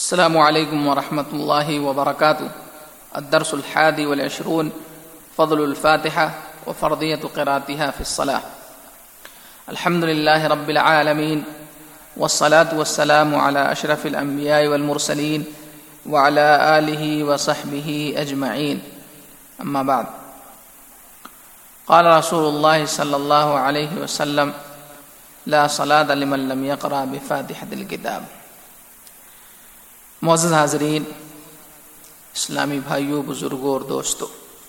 السلام علیکم ورحمۃ اللہ وبرکاتہ. الدرس 21 فضل الفاتحة وفرضية قراءتها في الصلاة. الحمد لله رب العالمين والصلاة والسلام على أشرف الأنبياء والمرسلين وعلى آله وصحبه أجمعين. أما بعد، قال رسول الله صلى الله عليه وسلم: لا صلاة لمن لم يقرأ بفاتحة الكتاب. معزز حاضرین، اسلامی بھائیوں، بزرگوں اور دوستوں،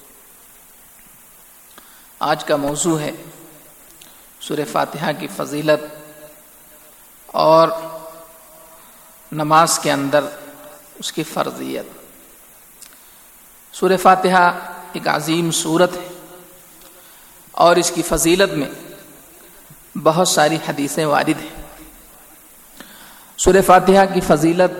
آج کا موضوع ہے سورہ فاتحہ کی فضیلت اور نماز کے اندر اس کی فرضیت. سورہ فاتحہ ایک عظیم سورت ہے اور اس کی فضیلت میں بہت ساری حدیثیں وارد ہیں. سورہ فاتحہ کی فضیلت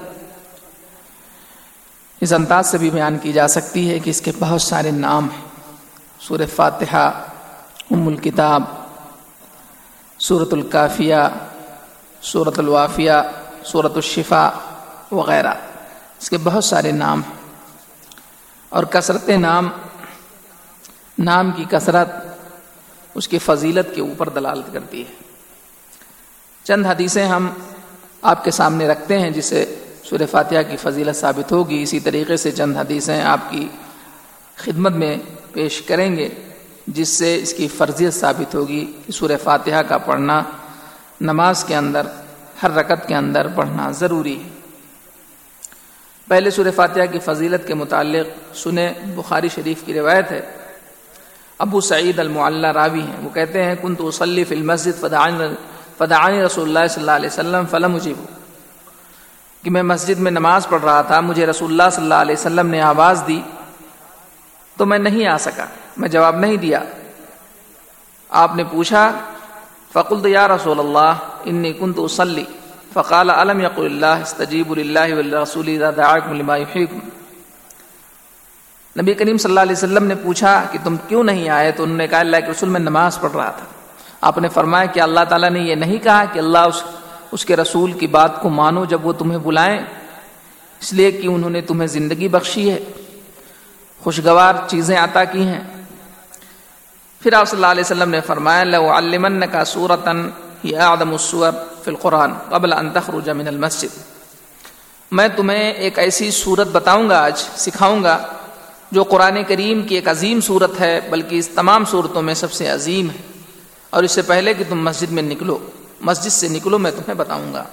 اس انداز سے بھی بیان کی جا سکتی ہے کہ اس کے بہت سارے نام ہیں. سورہ فاتحہ، ام الکتاب، سورۃ الکافیہ، سورۃ الوافیہ، سورۃ الشفاء وغیرہ. اس کے بہت سارے نام ہیں اور کثرت نام کی کثرت اس کی فضیلت کے اوپر دلالت کرتی ہے. چند حدیثیں ہم آپ کے سامنے رکھتے ہیں جسے سورہ فاتحہ کی فضیلت ثابت ہوگی. اسی طریقے سے چند حدیثیں آپ کی خدمت میں پیش کریں گے جس سے اس کی فرضیت ثابت ہوگی کہ سورہ فاتحہ کا پڑھنا نماز کے اندر ہر رکعت کے اندر پڑھنا ضروری ہے. پہلے سورہ فاتحہ کی فضیلت کے متعلق سنیں. بخاری شریف کی روایت ہے. ابو سعید المعلی راوی ہیں. وہ کہتے ہیں: کنت اصلی فی المسجد فدعانی رسول اللہ صلی اللہ علیہ وسلم فلم اجیب. کہ میں مسجد میں نماز پڑھ رہا تھا، مجھے رسول اللہ صلی اللہ علیہ وسلم نے آواز دی تو میں نہیں آ سکا، میں جواب نہیں دیا. آپ نے پوچھا: فقلت یا رسول اللہ انی کنت اصلی. فقال: الم یقل اللہ استجیبوا للہ وللرسول اذا دعاکم لما یحییکم. نبی کریم صلی اللہ علیہ وسلم نے پوچھا کہ تم کیوں نہیں آئے؟ تو انہوں نے کہا: اللہ کے رسول میں نماز پڑھ رہا تھا. آپ نے فرمایا کہ اللہ تعالیٰ نے یہ نہیں کہا کہ اللہ اس کے رسول کی بات کو مانو جب وہ تمہیں بلائیں، اس لیے کہ انہوں نے تمہیں زندگی بخشی ہے، خوشگوار چیزیں عطا کی ہیں. پھر آپ صلی اللہ علیہ وسلم نے فرمایا: لَأُعَلِّمَنَّكَ سُورَةً هِيَ أَعْظَمُ السُّوَرِ فِي الْقُرْآنِ قَبْلَ أَن تَخْرُجَ مِنَ الْمَسْجِدِ. میں تمہیں ایک ایسی سورت بتاؤں گا، آج سکھاؤں گا جو قرآن کریم کی ایک عظیم سورت ہے، بلکہ اس تمام سورتوں میں سب سے عظیم ہے، اور اس سے پہلے کہ تم مسجد سے نکلو میں تمہیں بتاؤں گا.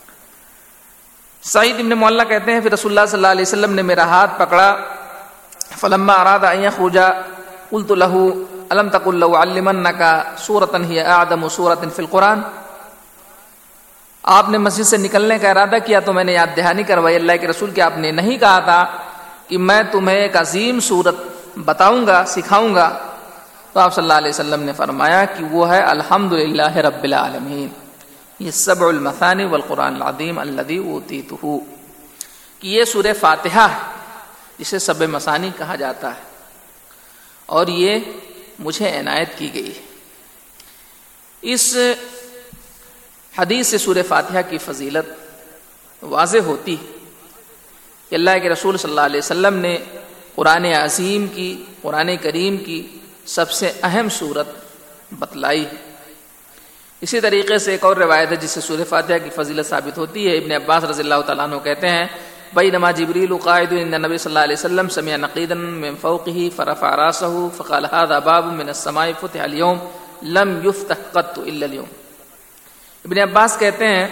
سعید ابن معلی کہتے ہیں: پھر رسول اللہ صلی اللہ علیہ وسلم نے میرا ہاتھ پکڑا. فلما اراد ان يخرج قلت له الم تقل لأعلمنك سورة هي اعظم سورة في القرآن. آپ نے مسجد سے نکلنے کا ارادہ کیا تو میں نے یاد دہانی کروائی اللہ کے رسول کہ آپ نے نہیں کہا تھا کہ میں تمہیں ایک عظیم سورت بتاؤں گا، سکھاؤں گا؟ تو آپ صلی اللہ علیہ وسلم نے فرمایا کہ وہ ہے الحمدللہ رب العالمین. یہ سبع المثانی والقرآن العظیم الذی اوتیتہ، کہ یہ سورہ فاتحہ ہے جسے سبع مثانی کہا جاتا ہے اور یہ مجھے عنایت کی گئی ہے. اس حدیث سے سورہ فاتحہ کی فضیلت واضح ہوتی ہے کہ اللہ کے رسول صلی اللہ علیہ وسلم نے قرآن عظیم کی، قرآن کریم کی سب سے اہم صورت بتلائی ہے. اسی طریقے سے ایک اور روایت ہے جس سے سورہ فاتحہ کی فضیلت ثابت ہوتی ہے. ابن عباس رضی اللہ تعالیٰ عنہ کہتے ہیں: بینما جبریل قاعد عند النبی صلی اللہ علیہ وسلم سمع نقیدا من فوقه فرفع راسه فقال هذا باب من السماء فتح اليوم لم يفتح قط الا اليوم. ابن عباس کہتے ہیں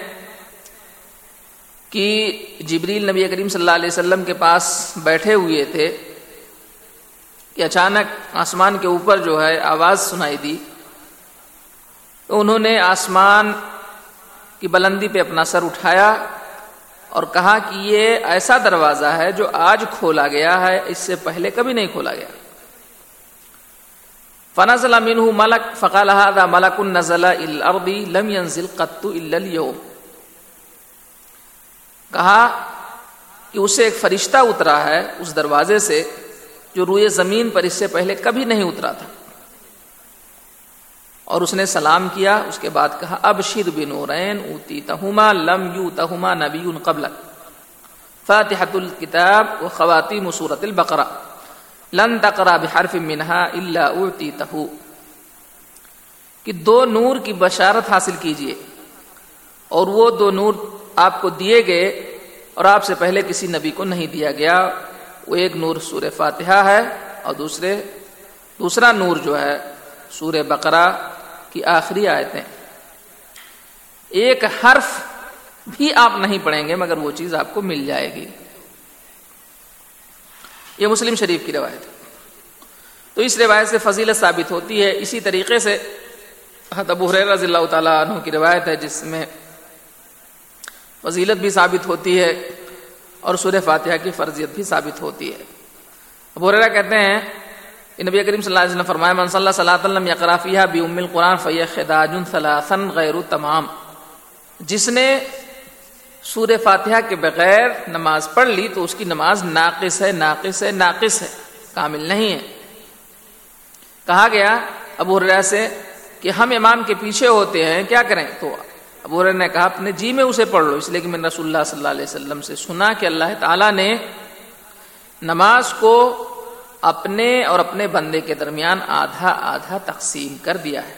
کہ جبریل نبی کریم صلی اللہ علیہ وسلم کے پاس بیٹھے ہوئے تھے کہ اچانک آسمان کے اوپر جو ہے آواز سنائی دی. تو انہوں نے آسمان کی بلندی پہ اپنا سر اٹھایا اور کہا کہ یہ ایسا دروازہ ہے جو آج کھولا گیا ہے، اس سے پہلے کبھی نہیں کھولا گیا. فنزل منه ملک فقال هذا ملک نزل الى الارض لم ينزل قط الا اليوم. کہا کہ اسے ایک فرشتہ اترا ہے اس دروازے سے جو روئے زمین پر اس سے پہلے کبھی نہیں اترا تھا. اور اس نے سلام کیا. اس کے بعد کہا ابشر بنورین اوتیتہما لم یوتہما نبی قبلک، فاتحۃ الکتاب و خواتیم سورۃ البقرہ لن تقرأ بحرف منها الا اعطیتہ، کہ 2 نور کی بشارت حاصل کیجئے، اور وہ 2 نور آپ کو دیے گئے اور آپ سے پہلے کسی نبی کو نہیں دیا گیا۔ وہ ایک نور سورہ فاتحہ ہے اور دوسرا نور جو ہے سورہ بقرہ کی آخری آیتیں۔ ایک حرف بھی آپ نہیں پڑھیں گے مگر وہ چیز آپ کو مل جائے گی۔ یہ مسلم شریف کی روایت ہے۔ تو اس روایت سے فضیلت ثابت ہوتی ہے۔ اسی طریقے سے حضرت ابو ہریرہ رضی اللہ تعالیٰ عنہ کی روایت ہے جس میں فضیلت بھی ثابت ہوتی ہے اور سورہ فاتحہ کی فرضیت بھی ثابت ہوتی ہے۔ ابو ہریرہ کہتے ہیں کہ نبی کریم صلی اللہ علیہ وسلم نے فرمایا من صلی صلاۃ لم یقرأ فیہا بأم القرآن فہی خداج ثلاثا غیر تمام، جس نے سورہ فاتحہ کے بغیر نماز پڑھ لی تو اس کی نماز ناقص ہے، کامل نہیں ہے۔ کہا گیا ابو ہریرہ سے کہ ہم امام کے پیچھے ہوتے ہیں، کیا کریں؟ تو ابو ہریرہ نے کہا اپنے جی میں اسے پڑھ لو، اس لیے کہ میں نے رسول اللہ صلی اللہ علیہ وسلم سے سنا کہ اللہ تعالیٰ نے نماز کو اپنے اور اپنے بندے کے درمیان آدھا آدھا تقسیم کر دیا ہے۔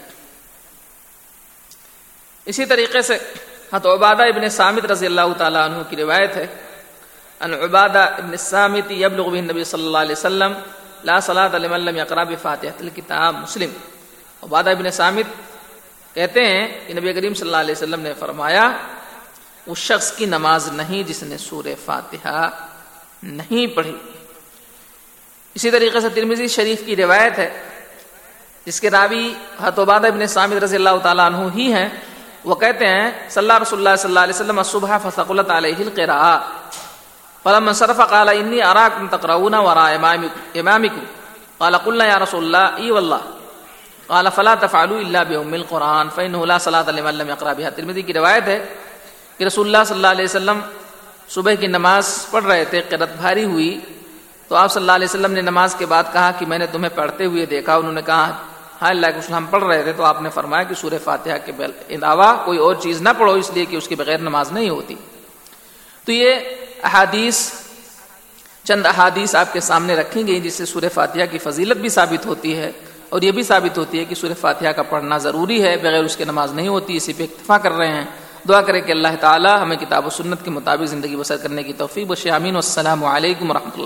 اسی طریقے سے حضرت عبادہ ابن صامت رضی اللہ تعالیٰ عنہ کی روایت ہے ان عبادہ ابن الصامت یبلغ به النبی صلی اللہ علیہ وسلم لا صلاۃ لمن لم یقرأ بفاتحۃ الکتاب، مسلم۔ عبادہ ابن صامت کہتے ہیں کہ نبی کریم صلی اللہ علیہ وسلم نے فرمایا اس شخص کی نماز نہیں جس نے سورہ فاتحہ نہیں پڑھی۔ اسی طریقے سے ترمذی شریف کی روایت ہے جس کے راوی حضرت عبادہ ابن صامت رضی اللہ تعالیٰ عنہ ہی ہیں۔ وہ کہتے ہیں صلی رسول اللہ صلی اللہ علیہ وسلم الصبح فثقلت علیہ القراءۃ فلما انصرف قال انی اراکم تقرؤون وراء امامکم قال قلنا یا رسول اللہ ای واللہ قال فلا تفعلوا الا بأم القرآن فانه لا صلاۃ لمن لم يقرأ بها۔ ترمذی کی روایت ہے کہ رسول اللہ صلی اللہ علیہ وسلم صبح کی نماز پڑھ رہے تھے، قرأت بھاری ہوئی تو آپ صلی اللہ علیہ وسلم نے نماز کے بعد کہا کہ میں نے تمہیں پڑھتے ہوئے دیکھا۔ انہوں نے کہا ہاں اللہ کے رسول ہم پڑھ رہے تھے، تو آپ نے فرمایا کہ سورہ فاتحہ کے علاوہ کوئی اور چیز نہ پڑھو، اس لیے کہ اس کے بغیر نماز نہیں ہوتی۔ تو یہ احادیث چند احادیث آپ کے سامنے رکھی گئی جس سے سورہ فاتحہ کی فضیلت بھی ثابت ہوتی ہے اور یہ بھی ثابت ہوتی ہے کہ سورہ فاتحہ کا پڑھنا ضروری ہے، بغیر اس کے نماز نہیں ہوتی۔ اسی پہ اکتفا کر رہے ہیں۔ دعا کریں کہ اللہ تعالی ہمیں کتاب و سنت کے مطابق زندگی بسر کرنے کی توفیق بخشے، آمین۔ والسلام علیکم ورحمۃ اللہ۔